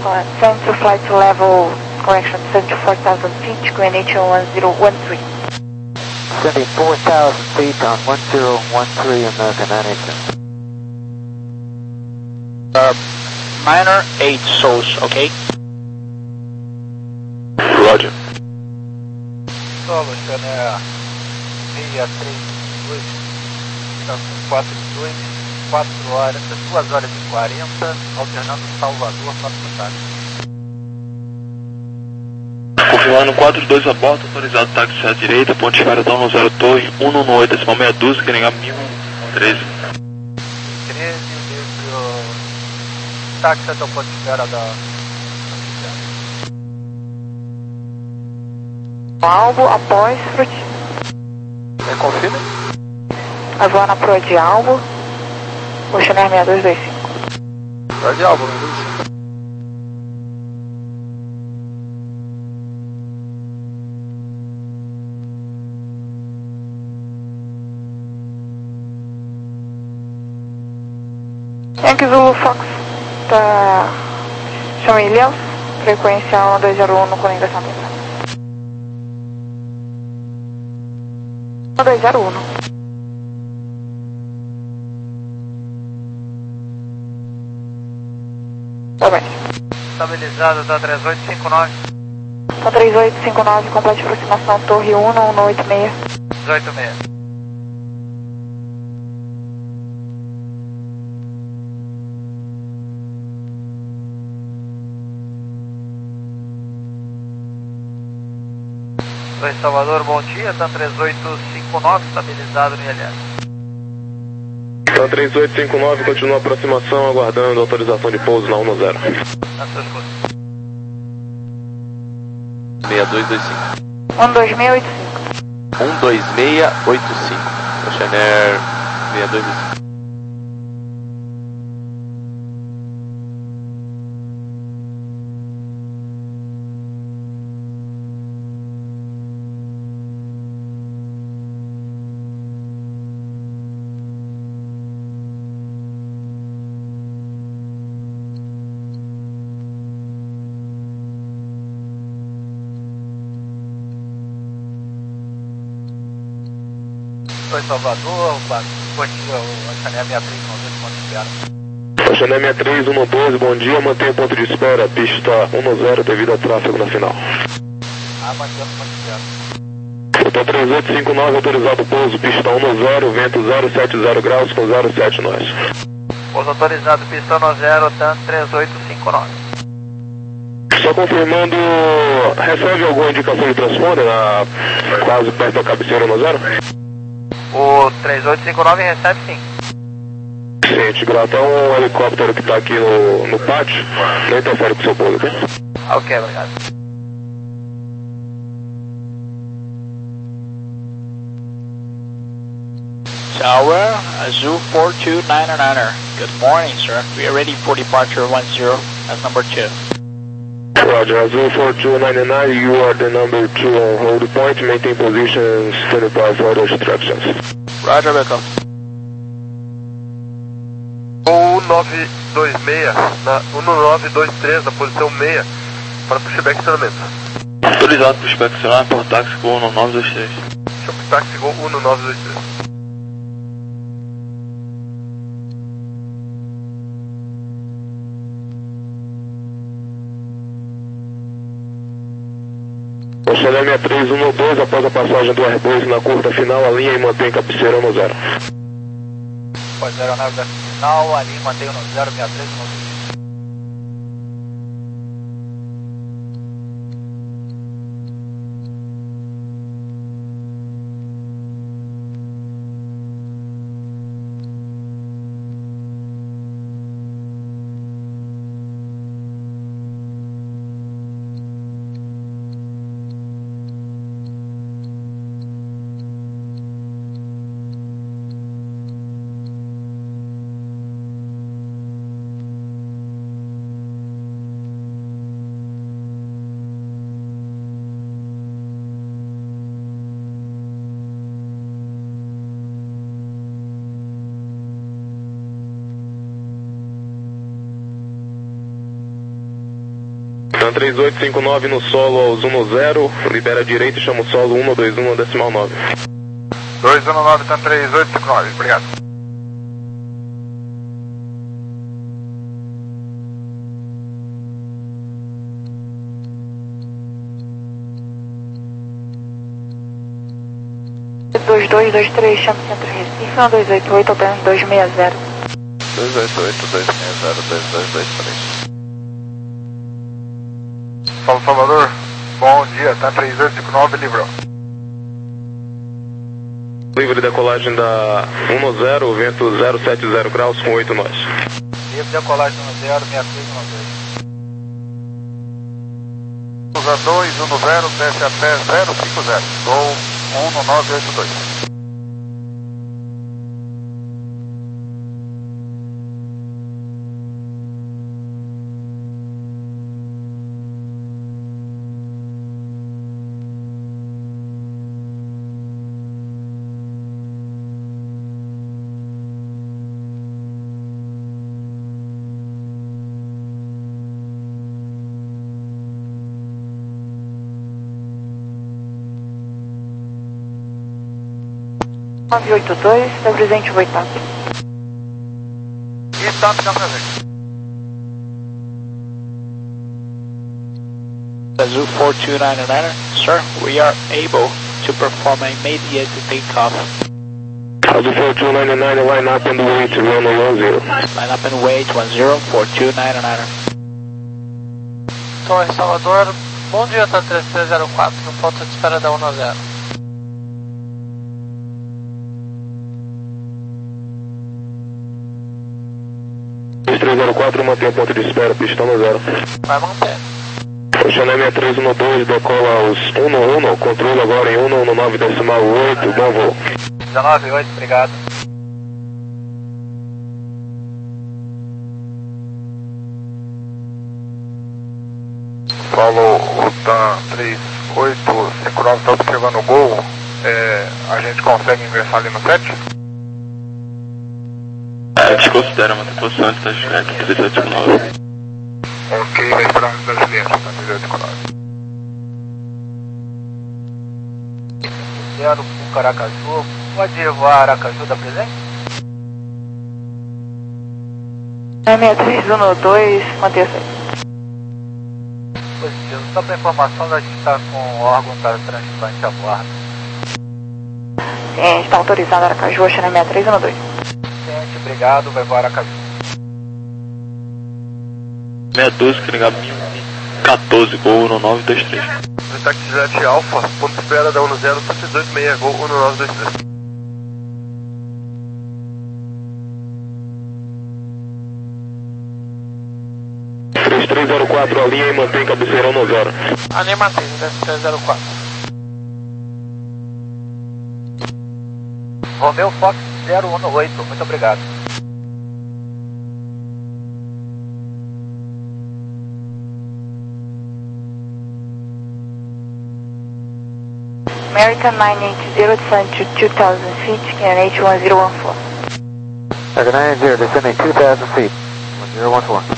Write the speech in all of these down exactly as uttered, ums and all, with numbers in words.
Send to flight to level, correction, seventy-four thousand feet, Q N H on one zero one three. seventy-four thousand feet on one zero one three American N H N. Uh, minor eight souls, okay? Roger. Solo, Chanel seis três dois, quatro dois, quatro horas, duas horas e quarenta, alternando Salvador para Cidade. Confirmando quatro dois a bordo, autorizado táxi à direita, ponte Caratão no zero torre, um nove oito, decimal meia dúzia, que ligar mil treze. treze, livre, táxi até o ponto de espera da... Albo, após, fruit. É, confirma? Havana Pro de Albo, Oceaner seis dois dois cinco. Pro de Albo, seis dois dois cinco. Yankee Zulu Fox, tá... chama Ilhéus, frequência um dois zero um no coligação central. um dois zero um. Tá bem. Estabilizado, tá três oito cinco nove. Tá três oito cinco nove, complete aproximação, torre um, um oito seis. dezoito seis. Oi, Salvador, bom dia, tá três oito cinco nove, estabilizado no I L S. Tá três oito cinco nove, continua a aproximação, aguardando autorização de pouso na um zero. Na sua escuta. seis dois dois cinco. um dois seis oito cinco. um dois seis oito cinco. Oceaner seis dois dois cinco. Oi, Salvador, bom dia, o Oceaner seis três um dois, ponto de espera. Oceaner seis três um doze, bom dia, mantenha o ponto de espera, pista um zero devido a tráfego na final. Ah, mantendo o ponto de espera. Tá três oito cinco nove, autorizado pouso, pista um zero, vento zero sete zero graus com zero sete nós. Pouso autorizado, pista um zero, T A N três oito cinco nove. Só confirmando, recebe alguma indicação de transponder, na, quase perto da cabeceira um zero? O três oito cinco nove recebe sim. Gente, grata um helicóptero que está aqui no, no pátio, não interfere com o seu pouso, ok? Ok, obrigado. Tower, Azul four two nine nine. Good morning, sir. We are ready for departure one zero. That's number two. Roger, Azul four two nine nine, you are the number two on hold point, maintain position, stand by for the instructions. Roger, welcome. um nove dois seis, na um nove dois três, na posição seis, para pushback estacionamento. Autorizado para o inspecionar por táxi com um nove dois três. Táxi com um nove dois três. Oceaner seis três um doze, após a passagem do Airbus na curta final, a linha e mantém cabeceira no zero. Após a aeronave da final, a linha mantém no zero seis três um doze. Então três oito cinco nove no solo aos um zero, libera a direita e chama o solo um dois um decimal nove. dois um nove, então três oito cinco nove, obrigado. dois dois dois três, chama o centro Recife, um dois oito oito, operando dois seis zero. dois oito oito, dois seis zero, dois dois dois três. Fala, Salvador, bom dia, tá três oito cinco nove, livrou. Livre da colagem da um zero, vento zero sete zero graus com oito nós. Livre da colagem um zero, seis seis um dois. Usa dois um zero, desce até zero cinco zero, gol um nove oito dois. nove oito dois, está presente o oitavo. E está tá presente. Azul four two nine nine, sir, we are able to perform a immediate takeoff. Azul four two nine nine, line up and wait, run one zero. Line up and wait, one zero, four two nine nine. Torre Salvador, bom dia, tá três três zero quatro, no ponto de espera da um zero. três três zero quatro, mantém o ponto de espera, pista no zero. Vai manter. Oceané seis três um dois, decola aos um um, controle agora em um nove decimal oito, bom voo. dezenove oito, obrigado. Falou, o TAM três oito cinco nove está observando o gol. É, a gente consegue inversar ali no sete? A gente considera uma posição de estacionar aqui três oito cinco nove. Ok, vai esperar um das linhas, tá três oito cinco nove. Zero com Caracaju, pode voar Aracaju da presente? seis três um dois, manter-se aí. Positivo, só para informação, a gente está com o órgão para transplante a bordo. Sim, a gente está autorizado Aracaju, Oceané seis três um dois. Gente, obrigado, vai voar Aracaju. seis doze, que ligar mil e quatorze, gol um nove dois três. Taxijet Alfa, ponto de espera da um zero, sete dois seis, gol um nove dois três. três três zero quatro, a linha e mantém cabeceirão no zero. A linha mantém, três três zero quatro. Romeu Fox zero um oito, muito obrigado. American nine eight zero, descend to two thousand feet, can H one zero one four. American nine eight zero, descending two thousand feet, one zero one four.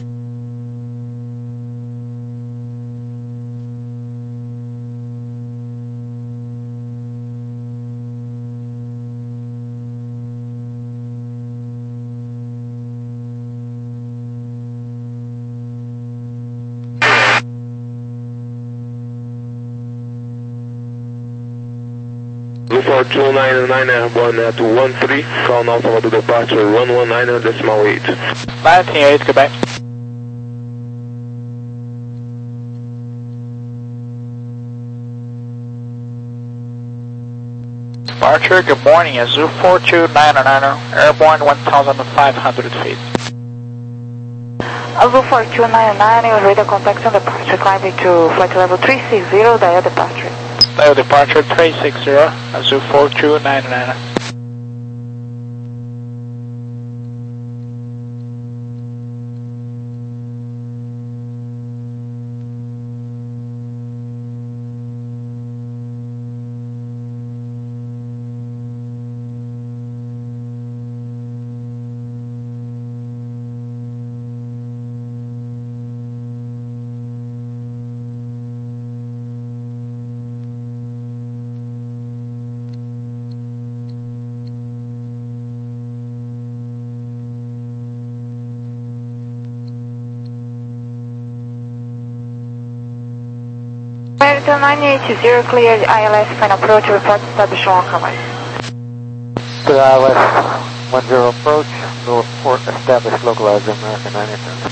four two nine nine airborne at one three, call now for the departure one one nine decimal eight. nineteen eight, Quebec. Departure, good morning, Azul four two nine nine, airborne one thousand five hundred feet. Azul four two nine nine, your radar contact on departure, climbing to flight level three six zero, dial departure. Dial departure three six zero, Azul four two nine nine. American nine eighty, cleared I L S final approach, report established on command. To I L S one zero approach, no report established localized American nine eighty.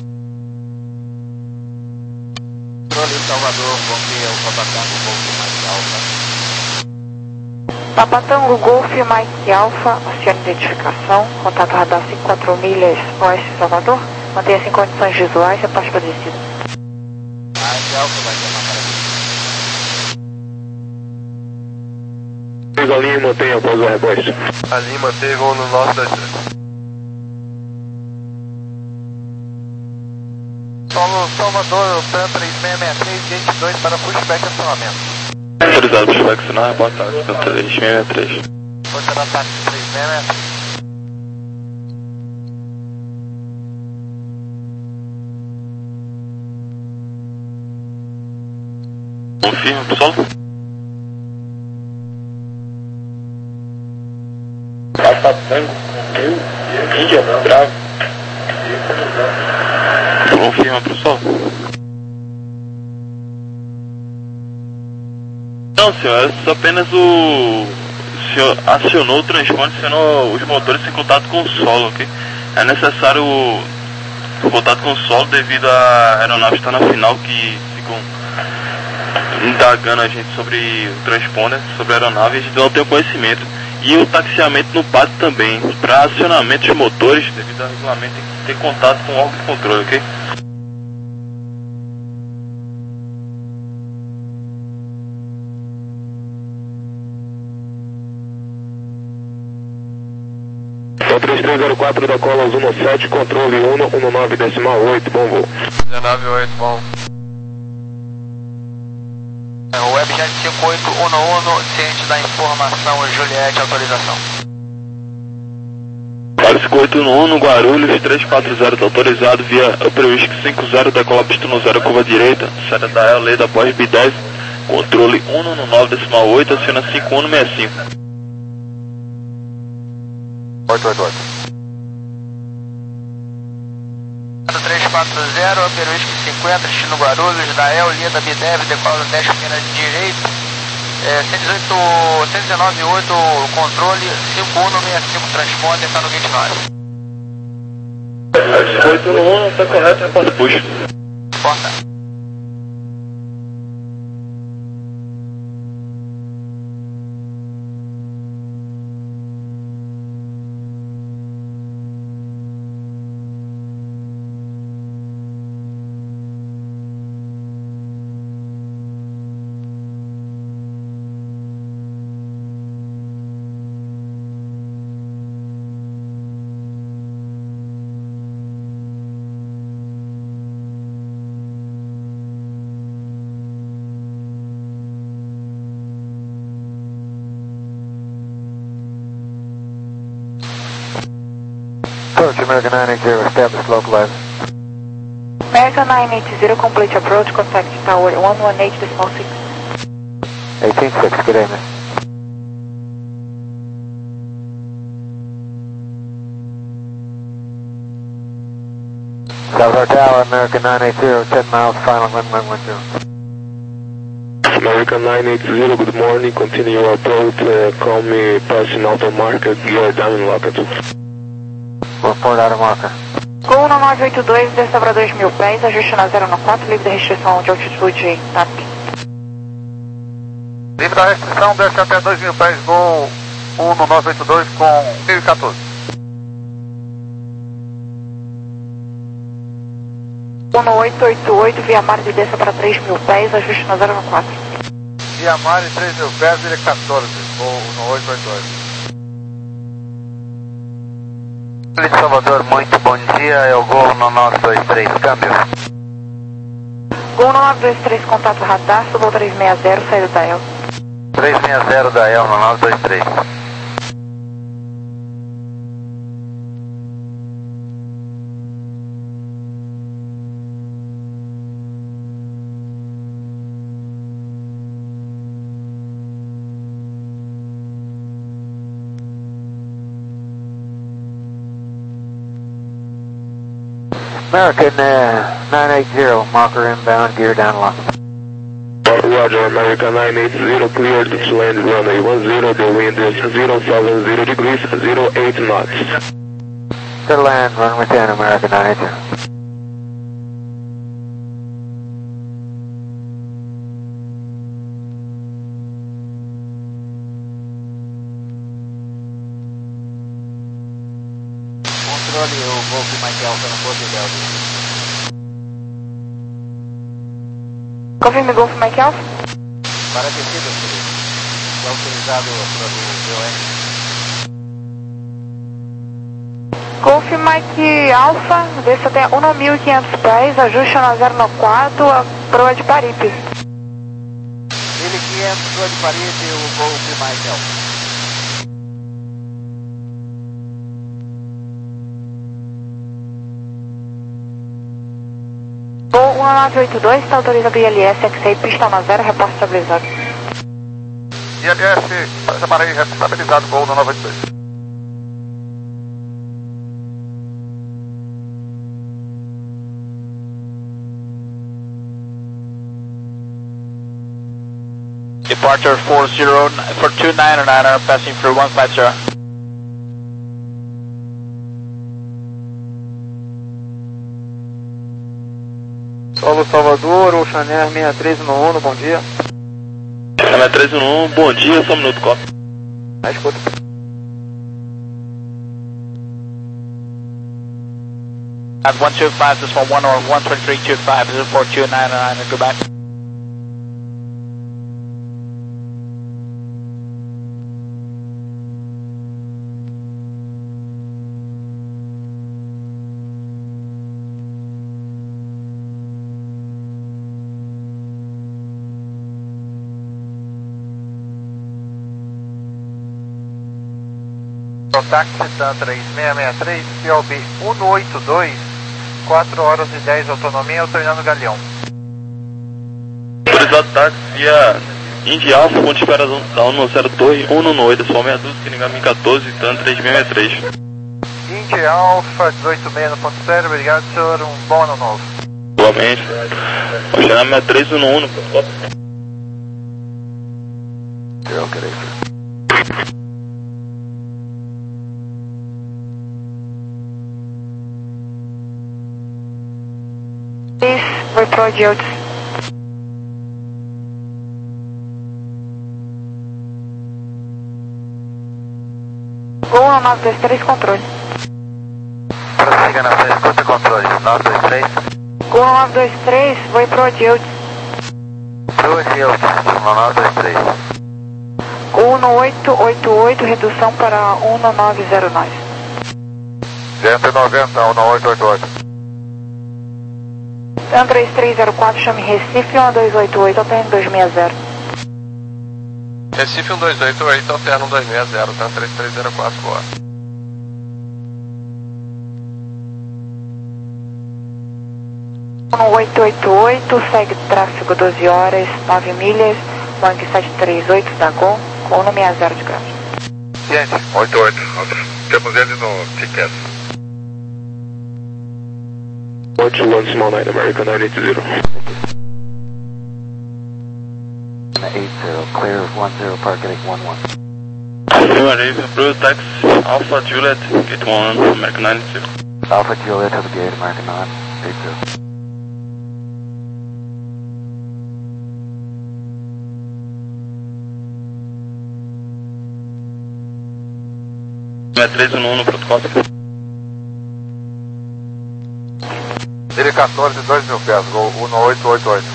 Salvador, bom dia, o Papatango Golf Mike Alpha. Papatango Golf Mike Alpha, acione identificação, contato radar cinco quatro milhas oeste de Salvador, mantenha-se em condições visuais e a parte estabelecida. Mike Alpha vai ter uma Siga a linha e mantenha após o rebote. A linha manteve voo no nove dois três. Solo Salvador, Tan três seis seis três, gate dois para pushback e acionamento. Autorizado pushback, sinal, boa tarde, Tan três seis seis três. Força da ataque três seis seis três. Confirma, pessoal. Papatango, Índia, Bravo. Confirma, pessoal. Não, senhor, é apenas o... o senhor acionou o transponder, acionou os motores em contato com o solo, ok? É necessário o, o contato com o solo devido à aeronave estar na final, que ficam indagando a gente sobre o transponder, sobre a aeronave, e a gente não tem o conhecimento. E o taxiamento no pátio também. Para acionamento de motores, devido ao regulamento, tem que ter contato com o órgão de controle, ok? três três zero quatro da cola um sete, controle um nove decimal oito, bom voo. dezenove oito, bom. O Webjet cinco oito um um, ciente da informação, Juliette, autorização. Para cinco oito um um no Guarulhos, três quatro zero está autorizado via Upper Whisky cinco zero, decola pista no zero, curva direita, saída da L da Bosch B dez, controle um nove decimal oito, aciona cinco um seis cinco. oito oito oito. três quatro zero, Upper Whisky cinquenta, destino Guarulhos, da El, linha da B dez, decola dez pina direito, é, cento e dezenove oito, controle cinco um seis cinco, transponder, está no gate nove. cinco oito um um, está correto, reporta push. Porta. Approach American nine eighty, established localized. American nine eighty, complete approach, contact tower one one eight decimal six. eighteen six, good day, miss. Salvador Tower, American nine eighty, ten miles, final one one one zero. American nine eighty, good morning, continue your approach, uh, call me passing auto marker, gear down and lock it. Report out of marker. Gol no nove oito dois, desça para dois mil pés, ajuste na zero no quatro, livre da restrição de altitude T A P. Livre da restrição, desce até dois mil pés, Gol um no nove oito dois com mil e quatorze. um no oito oito oito, via mar de desça para três mil pés, ajuste na zero no quatro. Via mar e três mil pés, mil e quatorze, Gol um no oito oito dois. Salvador, muito bom dia, é o Gol no nove dois três, câmbio. Gol no nove dois três, contato radar, subo três seis zero, saída da El. três seis zero da El no nove dois três. American uh, nine eighty, marker inbound, gear down lock. One Roger, American nine eight zero, cleared to land runway one zero, the wind is zero seven zero degrees, zero eight knots. Clear to land, runway ten, American nine eight zero. Controle o Golf Mike Alpha no Golf Delta. Confirme Golf Mike Alpha. Para a descida, querido. Está autorizado para o V O N. Golf Mike Alpha, desça até um mil e quinhentos pés, ajuste na zero nove quatro, a proa de Paripe. Ele quinhentos, proa de Paripe, o Golf Mike Alpha. Voo um nove oito dois, está autorizado I L S, X A I, pista na zero, reposto estabilizado. I L S, chamarei estabilizado, gol no nove oito dois. Departure four zero for two nine nine, passing through one five zero. Solo Salvador, Ocean Air seis três um um, bom dia. seis três um um, bom dia, só um minuto, copo. Ah, escuta. At one two five, this one one or one three three two five, zero four two nine nine, goodbye. Táxi da três seis seis três, P O B um oito dois, quatro horas e dez autonomia, autorizando Galeão. Autorizado táxi via Indy Alpha, ponto de espera da um zero dois, um nove oito, só meia dúzia, Kinigami quatorze, TAN três seis seis três. Indy Alpha, dezoito seis no ponto zero, obrigado senhor, um bom ano novo. Igualmente. Ocean seis três um um no ponto quatro. Eu quero isso. Foi pro Dildes. Gol um nove dois três, controle. Prossiga na frente, escuta controle, nove dois três. Gol um nove dois três, foi pro Dildes. Pro Dildes, nove dois três. um oito oito oito, redução para um nove zero nove. cento e noventa, um oito oito oito. TAN três três zero quatro, chame Recife, um dois oito oito, alterno dois seis zero. Recife um dois oito oito, alterno dois seis zero, TAN três três zero quatro, boa. um oito oito oito, segue tráfego doze horas, nove milhas, Boeing sete três oito da Gol, com um seis zero de grau. Gente, oito oito, temos ele no ticket. Watch one small nine, American nine eight zero. eight zero, clear one zero, park at one one. Affirmative, approved taxi, Alpha Juliet, gate one, American nine eight zero. Alpha Juliet to the gate, American nine eight zero. seis três um um no protocolo. Ele quatorze, dois mil pés, gol um oito oito oito.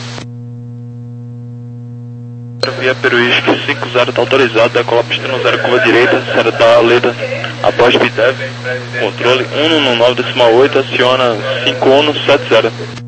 Via Peruísque cinco zero está autorizado, decola pista no zero, curva direita, Serra da Leda, após B D E V, controle um nove oito, aciona cinco um sete zero.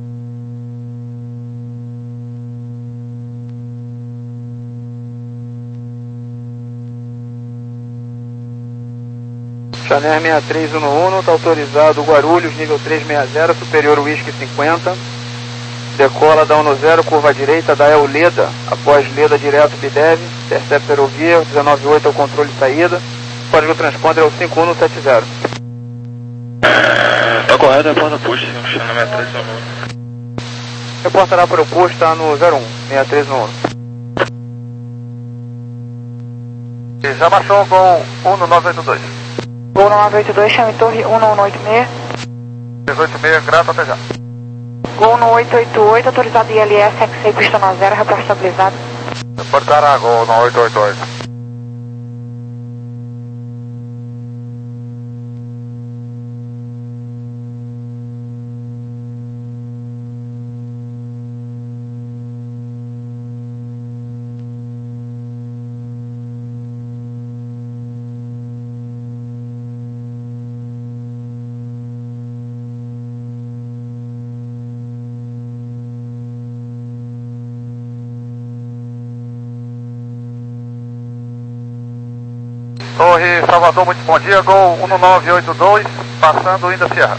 Chanel seis três um um, está autorizado Guarulhos, nível três seis zero, superior Whisky cinquenta. Decola da um zero, curva direita da El Leda, após Leda direto B D E V, intercepta aerovia, dezenove oito é o controle de saída, código transponder é o cinco um sete zero. Tá correto, reporta push, Chanel seis três um um. Reportará para o posto, está no zero um, seis três um um. E já baixou Gol um no nove oito dois. Gol no nove oito dois, chame torre um no um oito seis. dezoito seis, grato, até já. Gol no oito oito oito, autorizado I L S, X seis, pista no zero, reporte estabilizado. Reportar Gol no oito oito oito. Torre Salvador, muito bom dia, Gol um nove oito dois, passando Inda Sierra.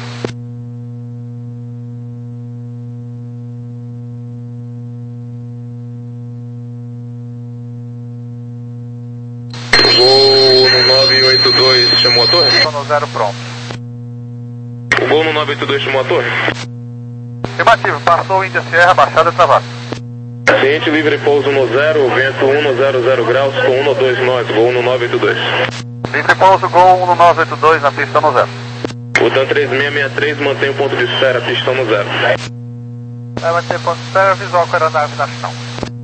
Gol no nove oito dois chamou a torre? Estou no zero pronto. O Gol no nove oito dois chamou a torre? Afirmativo, passou Inda Sierra, baixada e travado. Ciente livre pouso no zero, vento um no zero zero graus com um no dois nós, Gol no nove oito dois. Livre pouso, Gol um no nove oito dois, na pista no zero. O TAM três seis seis três mantém o ponto de espera, pistão no zero. Vai manter ponto de espera, visual com a aeronave na chão.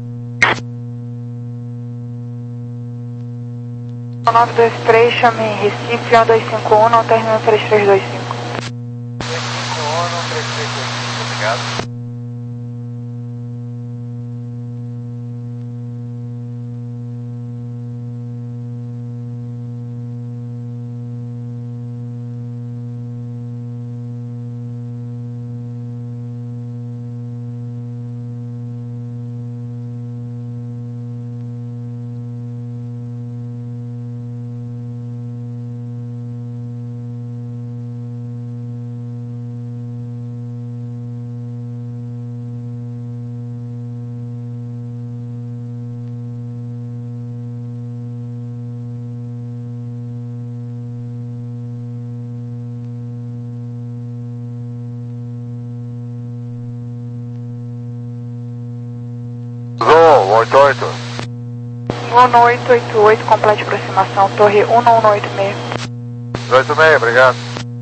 nove dois três, chame Recife um dois cinco um, não termina três três dois cinco. três cinco um, três três dois cinco, obrigado. Gol oito oito. um no oito oito oito, complete aproximação, torre um no um oito seis. oito seis, obrigado.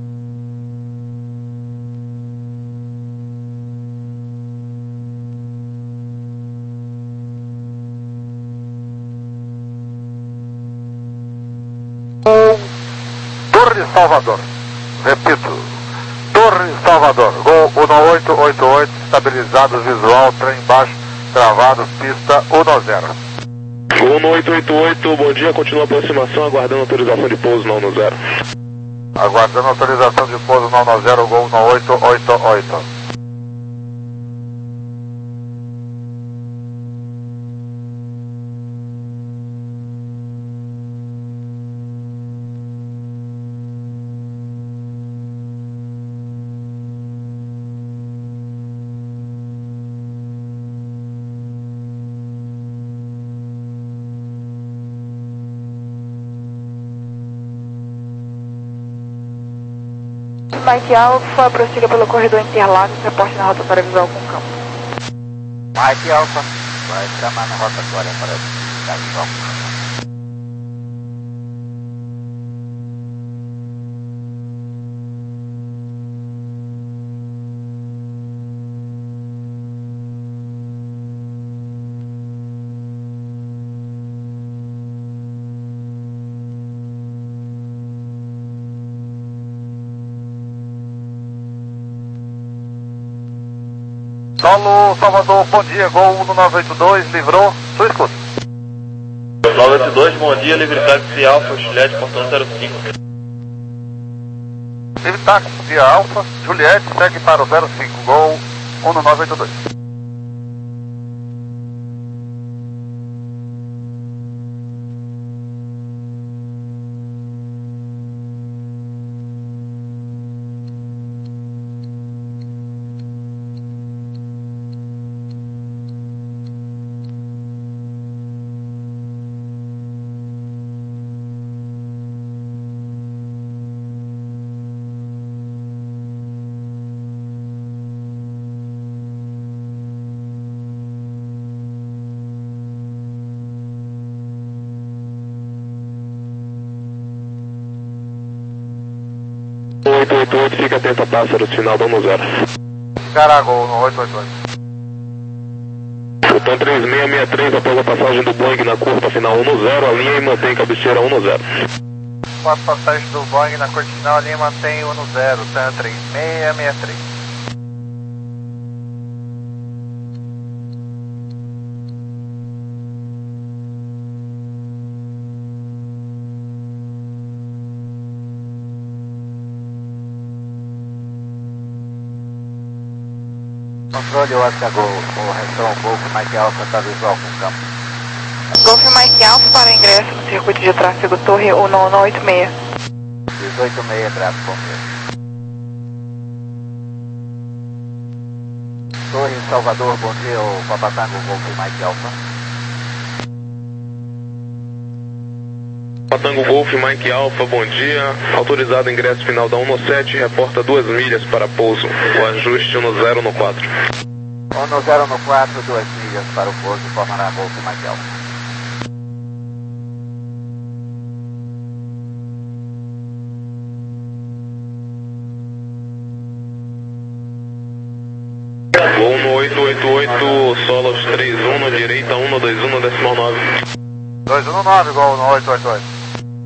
Torre Salvador. Repito. Torre Salvador. Gol um no oito oito oito, estabilizado visual, trem embaixo, travado, pista um no zero. Gol no oito oito oito, bom dia, continua a aproximação, aguardando autorização de pouso no um no zero. Aguardando autorização de pouso no um no zero, Gol no oito oito oito. Mike Alpha, prossiga pelo corredor Interlagos, reporte na rotatória visual com campo. Mike Alpha, vai chamar na rotatória para dar visual com campo. Solo Salvador, bom dia, Gol um no nove oito dois, livrou, sua escuta. nove oito dois, bom dia, livre táxi Alfa, Juliette, portão zero cinco. Livre táxi, via Alfa, Juliette, segue para o zero cinco, Gol um no nove oito dois. oito oito oito, fica atento a pássaros, final da um zero. Ceará, Gol no oito oito oito. Botão três seis seis três, após a passagem do Boeing na curva final um zero, alinha e mantém cabeceira um zero. Após a passagem do Boeing na curva final, alinha e mantém um zero, Tan três seis seis três. Controle Oscar Gol, correção Golf Mike Alpha, está visual com o campo. Golf Mike Alpha para ingresso no circuito de tráfego Torre um um oito seis. dezoito seis, graças, bom dia. Torre Salvador, bom dia, o Papatango Golf Mike Alpha. Papatango Golf Mike Alpha, bom dia. Autorizado ingresso final da um sete, reporta duas milhas para pouso. O ajuste um zero no quatro. um zero no quatro, duas milhas para o pouso, formará Golf Mike Alpha. Voo no oito oito oito, solos três um, na direita um dois um, decimal nove. dois um nove, Gol no oito oito oito.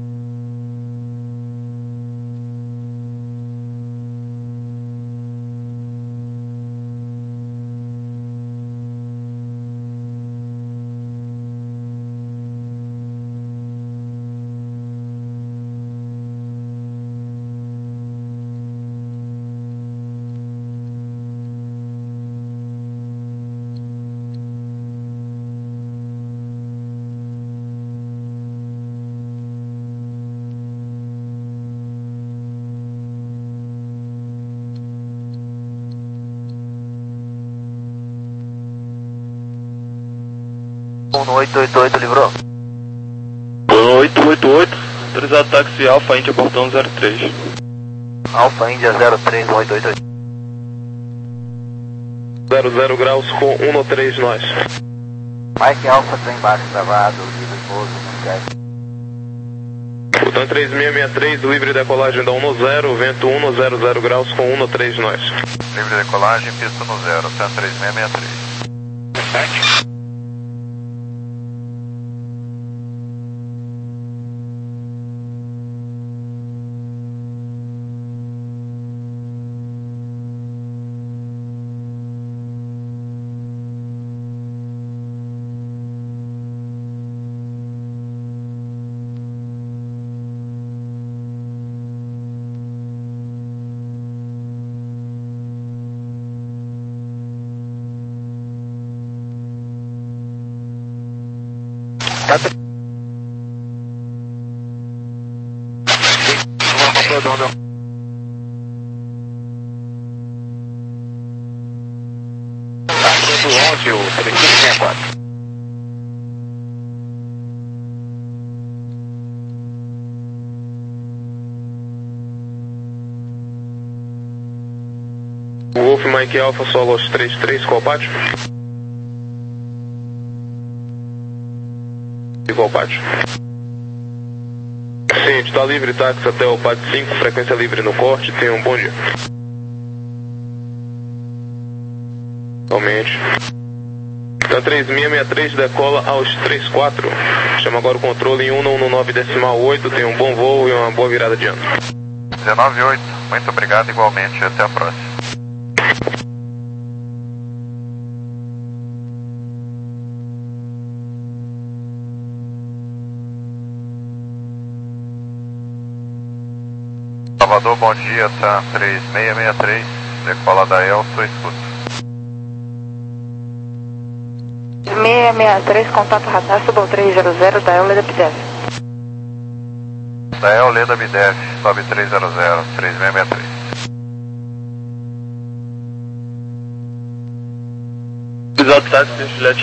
um oito oito oito, livrou. oito oito oito, autorizado táxi Alfa Índia, portão zero três. Alfa Índia zero três, um oito oito oito. zero zero graus com um três nós. Mike Alpha, trem baixo travado, livre pouso, mundiais. Botão três seis seis três, livre decolagem da um zero, vento um zero zero graus com um três nós. Livre decolagem, pista no zero, Tan três seis seis três. onze, o três cinco seis quatro. Golf Mike Alpha, solos três três, qual pátio? Igual pátio. Sim, está livre táxi até o pátio cinco, frequência livre no corte, tenha um bom dia. Aumente. Então três seis seis três decola aos trinta e quatro. Chama agora o controle em um um nove decimal oito, tenha um bom voo e uma boa virada de ano. dezenove oito, muito obrigado igualmente, até a próxima. Salvador, bom dia, Tan três seis seis três, decola da Elso, escuta. seis seis três, contato radar, suba três zero zero da Euleda Bidev. Da Euleda Bidev, sobe três zero zero, três seis seis três. Autorizado táxi Juliette